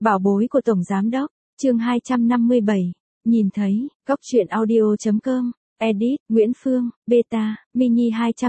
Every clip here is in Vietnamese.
Bảo bối của Tổng Giám Đốc, chương 257, nhìn thấy, góc truyện audio.com, edit, Nguyễn Phương, beta, mini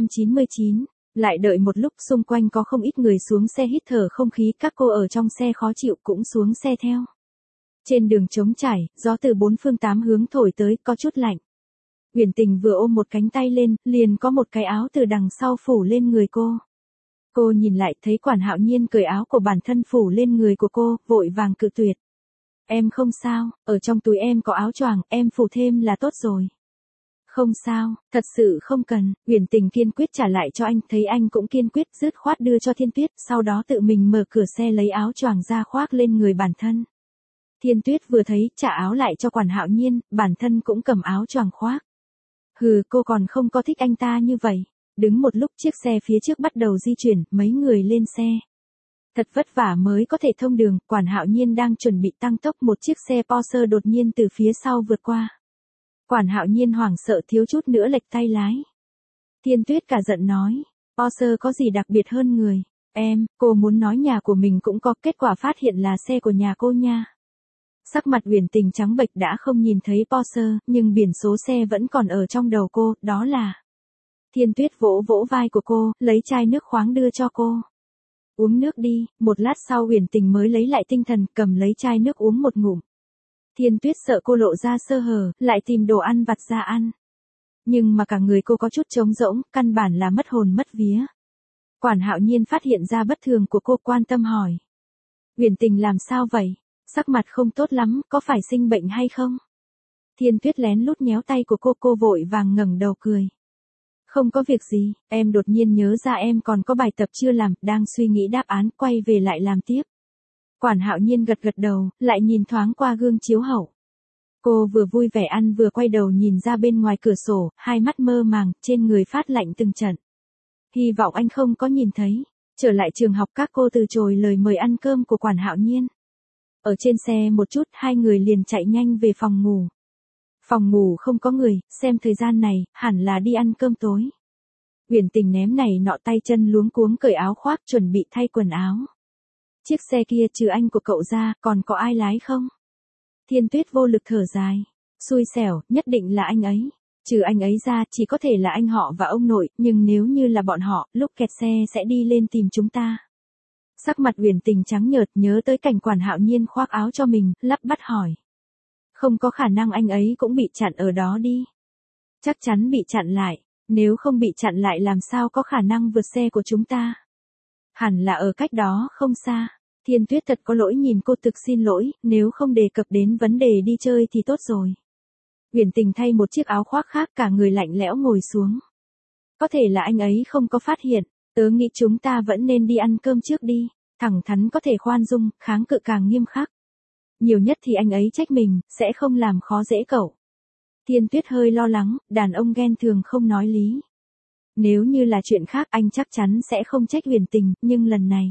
299. Lại đợi một lúc xung quanh có không ít người xuống xe hít thở không khí, các cô ở trong xe khó chịu cũng xuống xe theo. Trên đường trống trải, gió từ bốn phương tám hướng thổi tới, có chút lạnh. Uyển Tình vừa ôm một cánh tay lên, liền có một cái áo từ đằng sau phủ lên người cô. Cô nhìn lại thấy Quản Hạo Nhiên cởi áo của bản thân phủ lên người của cô, vội vàng cự tuyệt. Em không sao, ở trong túi em có áo choàng, em phủ thêm là tốt rồi. Không sao, thật sự không cần. Uyển Tình kiên quyết trả lại cho anh, thấy anh cũng kiên quyết, dứt khoát đưa cho Thiên Tuyết, sau đó tự mình mở cửa xe lấy áo choàng ra khoác lên người bản thân. Thiên Tuyết vừa thấy, trả áo lại cho Quản Hạo Nhiên, bản thân cũng cầm áo choàng khoác. Hừ, cô còn không có thích anh ta như vậy. Đứng một lúc chiếc xe phía trước bắt đầu di chuyển, mấy người lên xe. Thật vất vả mới có thể thông đường, Quản Hạo Nhiên đang chuẩn bị tăng tốc, một chiếc xe Porsche đột nhiên từ phía sau vượt qua. Quản Hạo Nhiên hoảng sợ thiếu chút nữa lệch tay lái. Thiên Tuyết cả giận nói, Porsche có gì đặc biệt hơn người? Cô muốn nói nhà của mình cũng có, kết quả phát hiện là xe của nhà cô nha. Sắc mặt Uyển Tình trắng bệch, đã không nhìn thấy Porsche, nhưng biển số xe vẫn còn ở trong đầu cô, đó là... Thiên Tuyết vỗ vỗ vai của cô, lấy chai nước khoáng đưa cho cô. Uống nước đi. Một lát sau Uyển Tình mới lấy lại tinh thần, cầm lấy chai nước uống một ngụm. Thiên Tuyết sợ cô lộ ra sơ hở, lại tìm đồ ăn vặt ra ăn. Nhưng mà cả người cô có chút trống rỗng, căn bản là mất hồn mất vía. Quản Hạo Nhiên phát hiện ra bất thường của cô, quan tâm hỏi. Uyển Tình làm sao vậy? Sắc mặt không tốt lắm, có phải sinh bệnh hay không? Thiên Tuyết lén lút nhéo tay của cô vội vàng ngẩng đầu cười. Không có việc gì, em đột nhiên nhớ ra em còn có bài tập chưa làm, đang suy nghĩ đáp án, quay về lại làm tiếp. Quản Hạo Nhiên gật gật đầu, lại nhìn thoáng qua gương chiếu hậu. Cô vừa vui vẻ ăn vừa quay đầu nhìn ra bên ngoài cửa sổ, hai mắt mơ màng, trên người phát lạnh từng trận. Hy vọng anh không có nhìn thấy. Trở lại trường học, các cô từ chối lời mời ăn cơm của Quản Hạo Nhiên. Ở trên xe một chút, hai người liền chạy nhanh về phòng ngủ. Phòng ngủ không có người, xem thời gian này, hẳn là đi ăn cơm tối. Uyển Tình ném này nọ, tay chân luống cuống cởi áo khoác, chuẩn bị thay quần áo. Chiếc xe kia trừ anh của cậu ra, còn có ai lái không? Thiên Tuyết vô lực thở dài. Xui xẻo, nhất định là anh ấy. Trừ anh ấy ra, chỉ có thể là anh họ và ông nội, nhưng nếu như là bọn họ, lúc kẹt xe sẽ đi lên tìm chúng ta. Sắc mặt Uyển Tình trắng nhợt, nhớ tới cảnh Quản Hạo Nhiên khoác áo cho mình, lắp bắp hỏi. Không có khả năng anh ấy cũng bị chặn ở đó đi. Chắc chắn bị chặn lại, nếu không bị chặn lại làm sao có khả năng vượt xe của chúng ta. Hẳn là ở cách đó không xa. Thiên Tuyết thật có lỗi nhìn cô, thực xin lỗi, nếu không đề cập đến vấn đề đi chơi thì tốt rồi. Uyển Tình thay một chiếc áo khoác khác, cả người lạnh lẽo ngồi xuống. Có thể là anh ấy không có phát hiện, tớ nghĩ chúng ta vẫn nên đi ăn cơm trước đi, thẳng thắn có thể khoan dung, kháng cự càng nghiêm khắc. Nhiều nhất thì anh ấy trách mình, sẽ không làm khó dễ cậu. Thiên Tuyết hơi lo lắng, đàn ông ghen thường không nói lý. Nếu như là chuyện khác anh chắc chắn sẽ không trách Uyển Tình, nhưng lần này.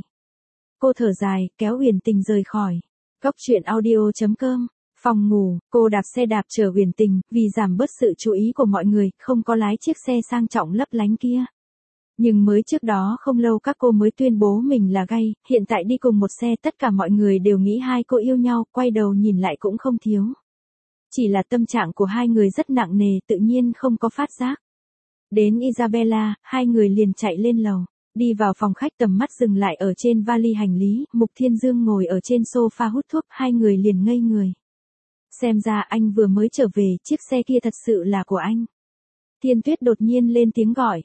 Cô thở dài, kéo Uyển Tình rời khỏi. Góc truyện audio.com, phòng ngủ, cô đạp xe đạp chở Uyển Tình, vì giảm bớt sự chú ý của mọi người, không có lái chiếc xe sang trọng lấp lánh kia. Nhưng mới trước đó không lâu các cô mới tuyên bố mình là gay, hiện tại đi cùng một xe, tất cả mọi người đều nghĩ hai cô yêu nhau, quay đầu nhìn lại cũng không thiếu. Chỉ là tâm trạng của hai người rất nặng nề, tự nhiên không có phát giác. Đến Isabella, hai người liền chạy lên lầu. Đi vào phòng khách, tầm mắt dừng lại ở trên vali hành lý, Mục Thiên Dương ngồi ở trên sofa hút thuốc, hai người liền ngây người. Xem ra anh vừa mới trở về, chiếc xe kia thật sự là của anh. Thiên Tuyết đột nhiên lên tiếng gọi.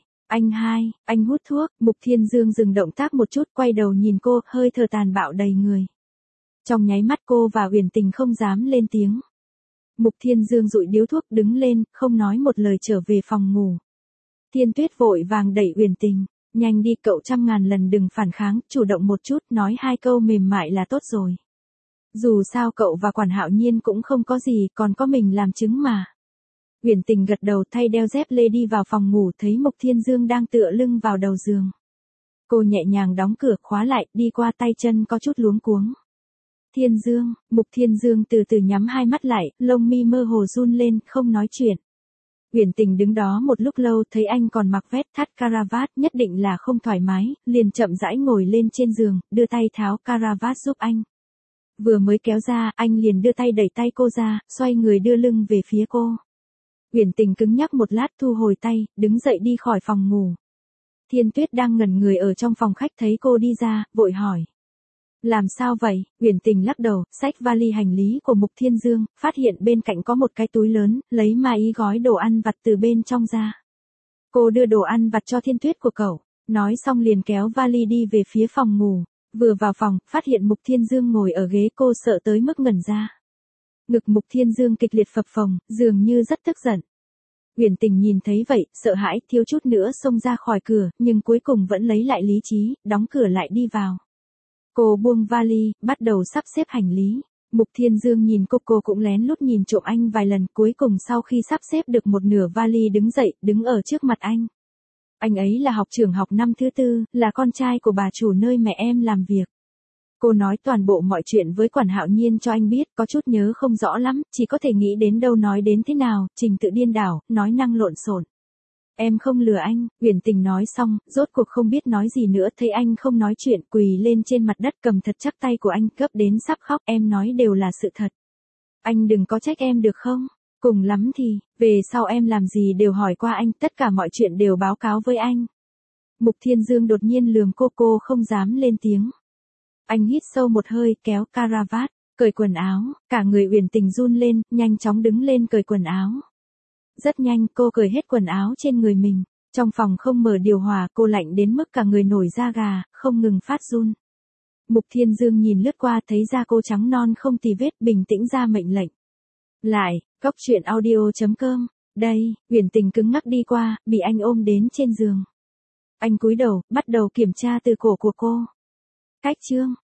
Anh hút thuốc. Mục Thiên Dương dừng động tác một chút, quay đầu nhìn cô, hơi thở tàn bạo đầy người. Trong nháy mắt cô và Uyển Tình không dám lên tiếng. Mục Thiên Dương dụi điếu thuốc, đứng lên, không nói một lời trở về phòng ngủ. Thiên Tuyết vội vàng đẩy Uyển Tình. Nhanh đi, cậu 100.000 lần đừng phản kháng, chủ động một chút, nói hai câu mềm mại là tốt rồi. Dù sao cậu và Quản Hạo Nhiên cũng không có gì, còn có mình làm chứng mà. Uyển Tình gật đầu, thay đeo dép lê đi vào phòng ngủ, thấy Mục Thiên Dương đang tựa lưng vào đầu giường. Cô nhẹ nhàng đóng cửa, khóa lại, đi qua, tay chân có chút luống cuống. Thiên Dương. Mục Thiên Dương từ từ nhắm hai mắt lại, lông mi mơ hồ run lên, không nói chuyện. Uyển Tình đứng đó một lúc lâu, thấy anh còn mặc vest thắt caravat, nhất định là không thoải mái, liền chậm rãi ngồi lên trên giường, đưa tay tháo caravat giúp anh. Vừa mới kéo ra, anh liền đưa tay đẩy tay cô ra, xoay người đưa lưng về phía cô. Uyển Tình cứng nhắc một lát thu hồi tay, đứng dậy đi khỏi phòng ngủ. Thiên Tuyết đang ngẩn người ở trong phòng khách thấy cô đi ra, vội hỏi. Làm sao vậy? Uyển Tình lắc đầu, xách vali hành lý của Mục Thiên Dương, phát hiện bên cạnh có một cái túi lớn, lấy ma ý gói đồ ăn vặt từ bên trong ra. Cô đưa đồ ăn vặt cho Thiên Tuyết của cậu, nói xong liền kéo vali đi về phía phòng ngủ. Vừa vào phòng, phát hiện Mục Thiên Dương ngồi ở ghế, cô sợ tới mức ngẩn ra. Ngực Mục Thiên Dương kịch liệt phập phồng, dường như rất tức giận. Uyển Tình nhìn thấy vậy, sợ hãi, thiếu chút nữa xông ra khỏi cửa, nhưng cuối cùng vẫn lấy lại lý trí, đóng cửa lại đi vào. Cô buông vali, bắt đầu sắp xếp hành lý. Mục Thiên Dương nhìn cô cũng lén lút nhìn trộm anh vài lần, cuối cùng sau khi sắp xếp được một nửa vali đứng dậy, đứng ở trước mặt anh. Anh ấy là học trưởng học năm thứ 4, là con trai của bà chủ nơi mẹ em làm việc. Cô nói toàn bộ mọi chuyện với Quản Hạo Nhiên cho anh biết, có chút nhớ không rõ lắm, chỉ có thể nghĩ đến đâu nói đến thế nào, trình tự điên đảo, nói năng lộn xộn. Em không lừa anh, Uyển Tình nói xong, rốt cuộc không biết nói gì nữa, thấy anh không nói chuyện, quỳ lên trên mặt đất cầm thật chắc tay của anh, gấp đến sắp khóc, em nói đều là sự thật. Anh đừng có trách em được không? Cùng lắm thì, về sau em làm gì đều hỏi qua anh, tất cả mọi chuyện đều báo cáo với anh. Mục Thiên Dương đột nhiên lườm cô không dám lên tiếng. Anh hít sâu một hơi, kéo caravat, cởi quần áo, cả người Uyển Tình run lên, nhanh chóng đứng lên cởi quần áo. Rất nhanh cô cởi hết quần áo trên người mình, trong phòng không mở điều hòa, cô lạnh đến mức cả người nổi da gà, không ngừng phát run. Mục Thiên Dương nhìn lướt qua thấy da cô trắng non không tì vết, bình tĩnh ra mệnh lệnh. Lại, cóc truyện audio.com, đây, Uyển Tình cứng ngắc đi qua, bị anh ôm đến trên giường. Anh cúi đầu, bắt đầu kiểm tra từ cổ của cô. Cách chương.